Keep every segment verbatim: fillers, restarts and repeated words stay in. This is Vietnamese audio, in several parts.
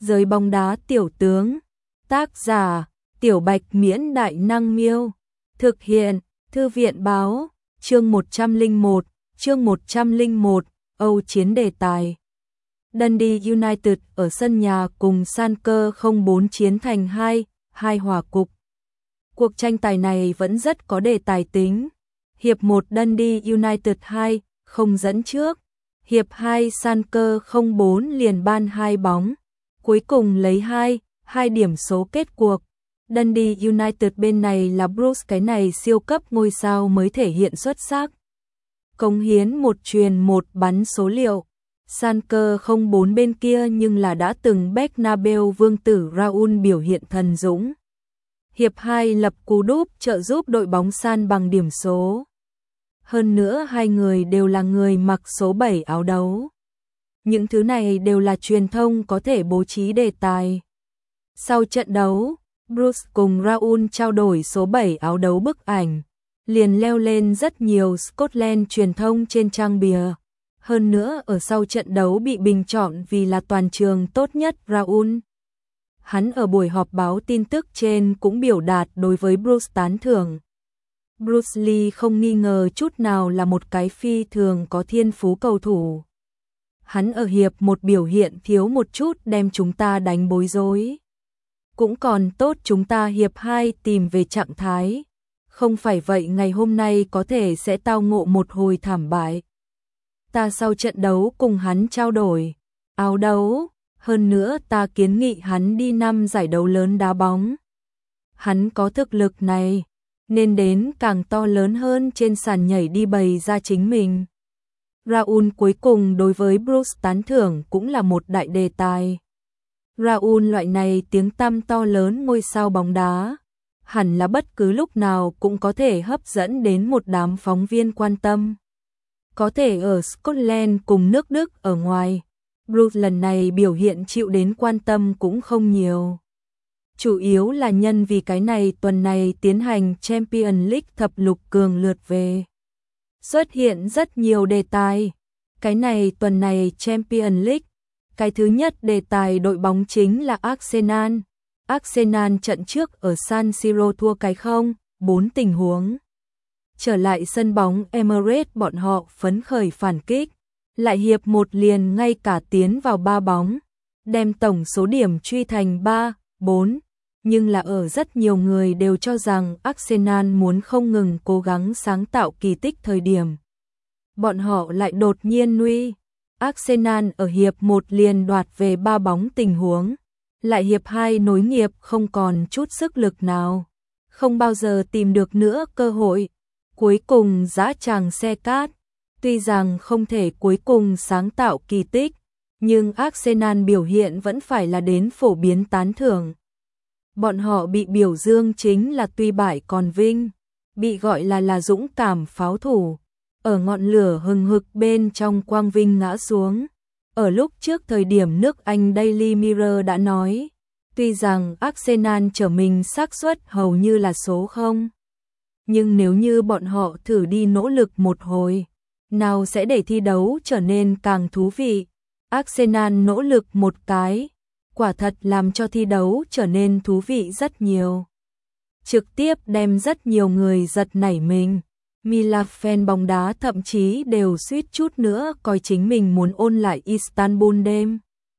Giới bóng đá tiểu tướng. Tác giả: Tiểu Bạch Miễn Đại Năng Miêu. Thực hiện: Thư viện báo. Chương một trăm lẻ một, chương một trăm lẻ một, Âu chiến đề tài. Dundee United ở sân nhà cùng Schalke không bốn chiến thành hai hai hòa cục. Cuộc tranh tài này vẫn rất có đề tài tính. Hiệp một Dundee United hai không dẫn trước. Hiệp hai Schalke không bốn liền ban hai bóng. Cuối cùng lấy hai hai điểm số kết cuộc. Dundee United bên này là Bruce, cái này siêu cấp ngôi sao mới thể hiện xuất sắc. Cống hiến một truyền một bắn số liệu. Schalke không bốn bên kia nhưng là đã từng Bernabeu vương tử Raul biểu hiện thần dũng. Hiệp hai lập cú đúp trợ giúp đội bóng san bằng điểm số. Hơn nữa hai người đều là người mặc số bảy áo đấu. Những thứ này đều là truyền thông có thể bố trí đề tài. Sau trận đấu, Bruce cùng Raul trao đổi số bảy áo đấu bức ảnh, liền leo lên rất nhiều Scotland truyền thông trên trang bìa. Hơn nữa ở sau trận đấu bị bình chọn vì là toàn trường tốt nhất Raul. Hắn ở buổi họp báo tin tức trên cũng biểu đạt đối với Bruce tán thưởng. Bruce Lee không nghi ngờ chút nào là một cái phi thường có thiên phú cầu thủ. Hắn ở hiệp một biểu hiện thiếu một chút đem chúng ta đánh bối rối. Cũng còn tốt chúng ta hiệp hai tìm về trạng thái. Không phải vậy ngày hôm nay có thể sẽ tao ngộ một hồi thảm bại. Ta sau trận đấu cùng hắn trao đổi áo đấu. Hơn nữa ta kiến nghị hắn đi năm giải đấu lớn đá bóng. Hắn có thực lực này, nên đến càng to lớn hơn trên sàn nhảy đi bày ra chính mình. Raul cuối cùng đối với Bruce tán thưởng cũng là một đại đề tài. Raul loại này tiếng tăm to lớn ngôi sao bóng đá, hẳn là bất cứ lúc nào cũng có thể hấp dẫn đến một đám phóng viên quan tâm. Có thể ở Scotland cùng nước Đức ở ngoài, Bruce lần này biểu hiện chịu đến quan tâm cũng không nhiều. Chủ yếu là nhân vì cái này tuần này tiến hành Champions League thập lục cường lượt về. Xuất hiện rất nhiều đề tài. Cái này tuần này Champions League, cái thứ nhất đề tài đội bóng chính là Arsenal. Arsenal trận trước ở San Siro thua cái không, bốn tình huống. Trở lại sân bóng Emirates bọn họ phấn khởi phản kích. Lại hiệp một liền ngay cả tiến vào ba bóng, đem tổng số điểm truy thành ba, bốn. Nhưng là ở rất nhiều người đều cho rằng Arsenal muốn không ngừng cố gắng sáng tạo kỳ tích thời điểm. Bọn họ lại đột nhiên nguy. Arsenal ở hiệp một liền đoạt về ba bóng tình huống. Lại hiệp hai nối nghiệp không còn chút sức lực nào. Không bao giờ tìm được nữa cơ hội. Cuối cùng dã tràng xe cát. Tuy rằng không thể cuối cùng sáng tạo kỳ tích, nhưng Arsenal biểu hiện vẫn phải là đến phổ biến tán thưởng. Bọn họ bị biểu dương chính là tuy bại còn vinh, bị gọi là là dũng cảm pháo thủ, ở ngọn lửa hừng hực bên trong quang vinh ngã xuống. Ở lúc trước thời điểm nước Anh Daily Mirror đã nói, tuy rằng Arsenal trở mình xác suất hầu như là số không, nhưng nếu như bọn họ thử đi nỗ lực một hồi, nào sẽ để thi đấu trở nên càng thú vị. Arsenal nỗ lực một cái, quả thật làm cho thi đấu trở nên thú vị rất nhiều. Trực tiếp đem rất nhiều người giật nảy mình. Milan fan bóng đá thậm chí đều suýt chút nữa coi chính mình muốn ôn lại Istanbul đêm.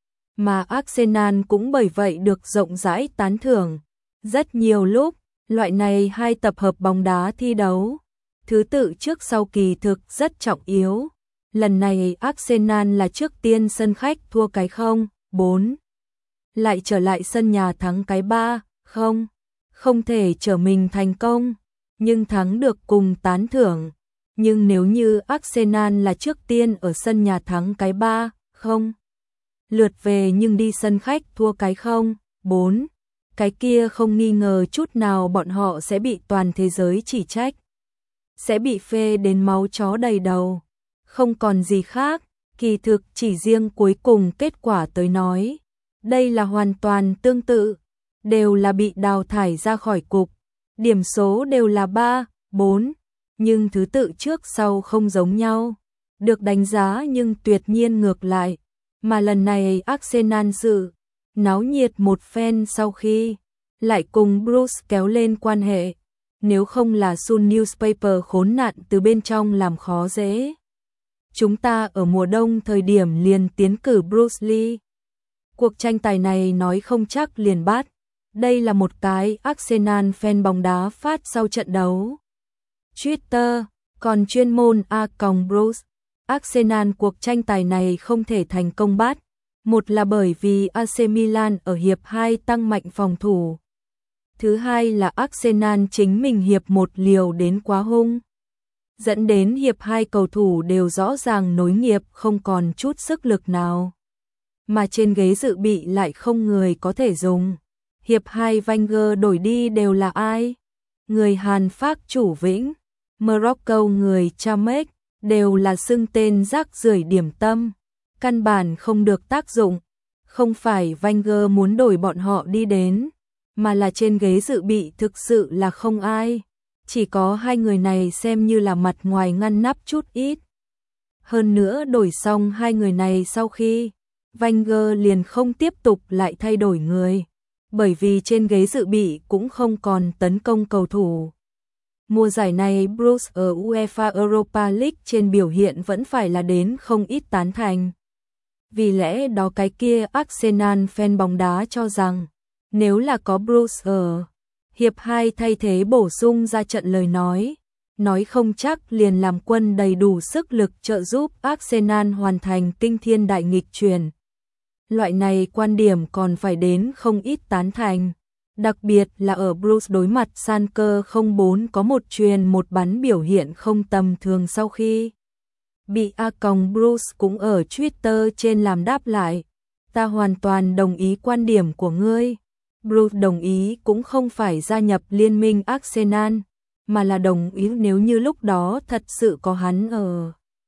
Mà Arsenal cũng bởi vậy được rộng rãi tán thưởng. Rất nhiều lúc, loại này hai tập hợp bóng đá thi đấu, thứ tự trước sau kỳ thực rất trọng yếu. Lần này Arsenal là trước tiên sân khách thua cái không, bốn. Lại trở lại sân nhà thắng cái ba, không. Không thể trở mình thành công, nhưng thắng được cùng tán thưởng. Nhưng nếu như Arsenal là trước tiên ở sân nhà thắng cái ba, không. Lượt về nhưng đi sân khách thua cái không, bốn. Cái kia không nghi ngờ chút nào bọn họ sẽ bị toàn thế giới chỉ trách. Sẽ bị phê đến máu chó đầy đầu. Không còn gì khác, kỳ thực chỉ riêng cuối cùng kết quả tới nói. Đây là hoàn toàn tương tự, đều là bị đào thải ra khỏi cục. Điểm số đều là ba, bốn, nhưng thứ tự trước sau không giống nhau. Được đánh giá nhưng tuyệt nhiên ngược lại. Mà lần này Arsenal dự náo nhiệt một phen sau khi lại cùng Bruce kéo lên quan hệ, nếu không là Sun Newspaper khốn nạn từ bên trong làm khó dễ. Chúng ta ở mùa đông thời điểm liền tiến cử Bruce Lee. Cuộc tranh tài này nói không chắc liền bắt. Đây là một cái Arsenal fan bóng đá phát sau trận đấu. Twitter, còn chuyên môn A còng Bruce. Arsenal cuộc tranh tài này không thể thành công bắt. Một là bởi vì a xê Milan ở hiệp hai tăng mạnh phòng thủ. Thứ hai là Arsenal chính mình hiệp một liều đến quá hung. Dẫn đến hiệp hai cầu thủ đều rõ ràng nối nghiệp không còn chút sức lực nào. Mà trên ghế dự bị lại không người có thể dùng. Hiệp hai Wenger đổi đi đều là ai? Người Hàn Phác chủ Vĩnh, Morocco người Chamek, đều là xưng tên rác rưởi điểm tâm. Căn bản không được tác dụng. Không phải Wenger muốn đổi bọn họ đi đến, mà là trên ghế dự bị thực sự là không ai. Chỉ có hai người này xem như là mặt ngoài ngăn nắp chút ít. Hơn nữa đổi xong hai người này sau khi Wenger liền không tiếp tục lại thay đổi người, bởi vì trên ghế dự bị cũng không còn tấn công cầu thủ. Mùa giải này Bruce ở UEFA Europa League trên biểu hiện vẫn phải là đến không ít tán thành. Vì lẽ đó cái kia Arsenal fan bóng đá cho rằng, nếu là có Bruce ở hiệp hai thay thế bổ sung ra trận lời nói, nói không chắc liền làm quân đầy đủ sức lực trợ giúp Arsenal hoàn thành kinh thiên đại nghịch chuyển. Loại này quan điểm còn phải đến không ít tán thành, đặc biệt là ở Bruce đối mặt Schalke không bốn có một truyền một bắn biểu hiện không tầm thường sau khi bị A còng Bruce cũng ở Twitter trên làm đáp lại. Ta hoàn toàn đồng ý quan điểm của ngươi. Bruce đồng ý cũng không phải gia nhập liên minh Arsenal, mà là đồng ý nếu như lúc đó thật sự có hắn ở.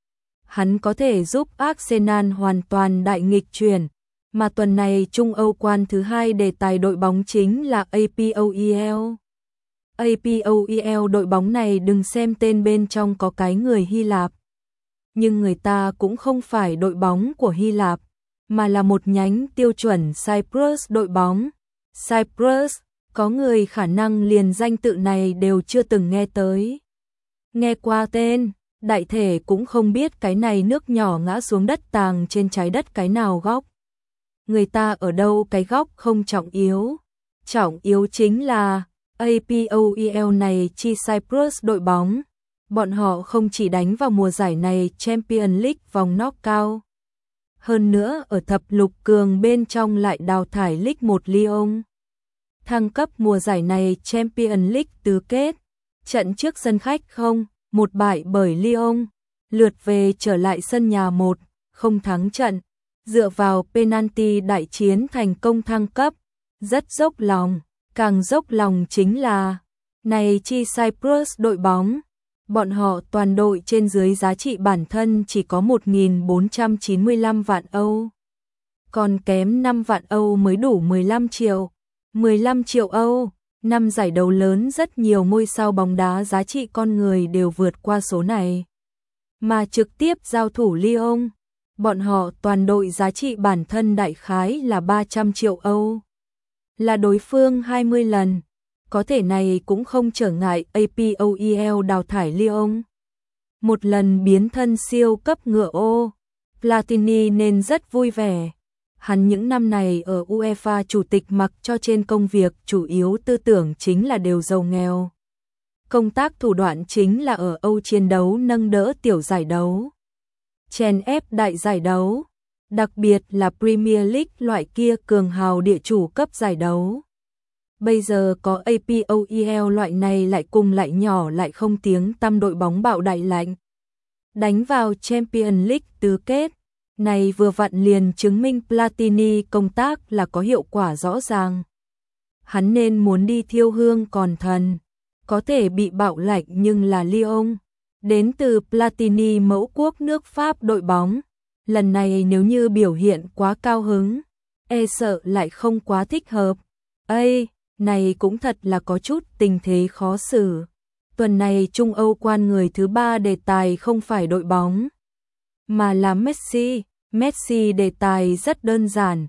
Hắn có thể giúp Arsenal hoàn toàn đại nghịch chuyển, mà tuần này Trung Âu quan thứ hai đề tài đội bóng chính là a pê o e lờ. a pê o e lờ đội bóng này đừng xem tên bên trong có cái người Hy Lạp, nhưng người ta cũng không phải đội bóng của Hy Lạp, mà là một nhánh tiêu chuẩn Cyprus đội bóng. Cyprus, có người khả năng liền danh tự này đều chưa từng nghe tới. Nghe qua tên, đại thể cũng không biết cái này nước nhỏ ngã xuống đất tàng trên trái đất cái nào góc. Người ta ở đâu cái góc không trọng yếu. Trọng yếu chính là a pê o e lờ này chi Cyprus đội bóng. Bọn họ không chỉ đánh vào mùa giải này Champions League vòng knockout. Hơn nữa ở thập lục cường bên trong lại đào thải League một Lyon. Thăng cấp mùa giải này Champions League tứ kết. Trận trước sân khách không, một bại bởi Lyon. Lượt về trở lại sân nhà một, không thắng trận. Dựa vào penalty đại chiến thành công thăng cấp. Rất dốc lòng, càng dốc lòng chính là này chi Cyprus đội bóng. Bọn họ toàn đội trên dưới giá trị bản thân chỉ có một nghìn bốn trăm chín mươi lăm vạn Âu. Còn kém năm vạn Âu mới đủ mười lăm triệu. mười lăm triệu Âu, năm giải đấu lớn rất nhiều ngôi sao bóng đá giá trị con người đều vượt qua số này. Mà trực tiếp giao thủ Lyon, bọn họ toàn đội giá trị bản thân đại khái là ba trăm triệu Âu. Là đối phương hai mươi lần. Có thể này cũng không trở ngại a pê o e lờ đào thải Lyon. Một lần biến thân siêu cấp ngựa ô, Platini nên rất vui vẻ. Hắn những năm này ở UEFA chủ tịch mặc cho trên công việc chủ yếu tư tưởng chính là đều giàu nghèo. Công tác thủ đoạn chính là ở Âu chiến đấu nâng đỡ tiểu giải đấu. Chèn ép đại giải đấu, đặc biệt là Premier League loại kia cường hào địa chủ cấp giải đấu. Bây giờ có a pê o e lờ loại này lại cùng lại nhỏ lại không tiếng tăm đội bóng bạo đại lạnh. Đánh vào Champions League tứ kết, này vừa vặn liền chứng minh Platini công tác là có hiệu quả rõ ràng. Hắn nên muốn đi thiêu hương còn thần, có thể bị bạo lạnh nhưng là Lyon, đến từ Platini mẫu quốc nước Pháp đội bóng. Lần này nếu như biểu hiện quá cao hứng, e sợ lại không quá thích hợp. Ây! Này cũng thật là có chút tình thế khó xử. Tuần này Trung Âu quan người thứ ba đề tài không phải đội bóng, mà là Messi. Messi đề tài rất đơn giản.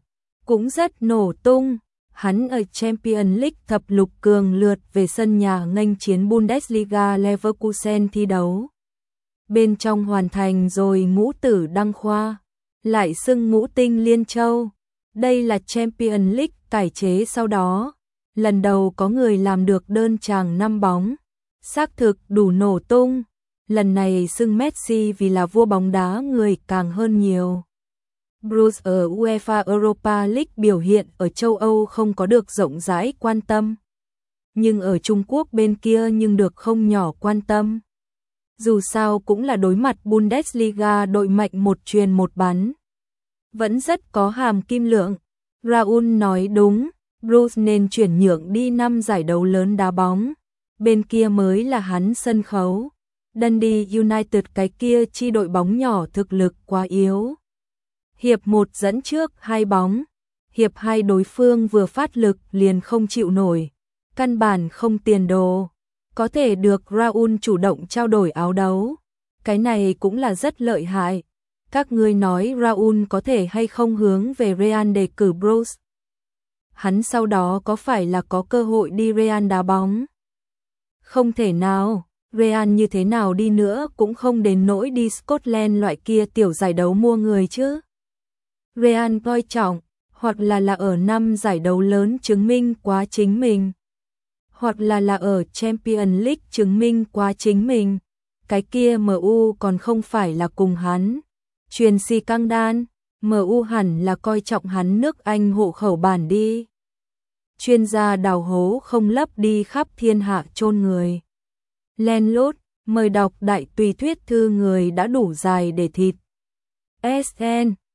cũng rất nổ tung. Hắn ở Champions League thập lục cường lượt về sân nhà nghênh chiến Bundesliga Leverkusen thi đấu. Bên trong hoàn thành rồi ngũ tử đăng khoa, lại xưng ngũ tinh liên châu. Đây là Champions League cải chế sau đó. Lần đầu có người làm được đơn chàng năm bóng. Xác thực đủ nổ tung. Lần này xưng Messi vì là vua bóng đá người càng hơn nhiều. Bruce ở UEFA Europa League biểu hiện ở châu Âu không có được rộng rãi quan tâm. Nhưng ở Trung Quốc bên kia nhưng được không nhỏ quan tâm. Dù sao cũng là đối mặt Bundesliga đội mạnh một truyền một bắn. Vẫn rất có hàm kim lượng. Raul nói đúng, Bruce nên chuyển nhượng đi năm giải đấu lớn đá bóng. Bên kia mới là hắn sân khấu. Dundee United cái kia chi đội bóng nhỏ thực lực quá yếu. Hiệp một dẫn trước hai bóng. Hiệp hai đối phương vừa phát lực liền không chịu nổi. Căn bản không tiền đồ. Có thể được Raul chủ động trao đổi áo đấu. Cái này cũng là rất lợi hại. Các ngươi nói Raul có thể hay không hướng về Real đề cử Bruce? Hắn sau đó có phải là có cơ hội đi Real đá bóng? Không thể nào. Real như thế nào đi nữa cũng không đến nỗi đi Scotland loại kia tiểu giải đấu mua người chứ. Real coi trọng, hoặc là là ở năm giải đấu lớn chứng minh quá chính mình, hoặc là là ở Champions League chứng minh quá chính mình. Cái kia em u còn không phải là cùng hắn. Truyền si căng đan, em u hẳn là coi trọng hắn nước Anh hộ khẩu bản đi. Chuyên gia đào hố không lấp đi khắp thiên hạ chôn người. Len lút, mời đọc đại tùy thuyết thư người đã đủ dài để thịt. ét en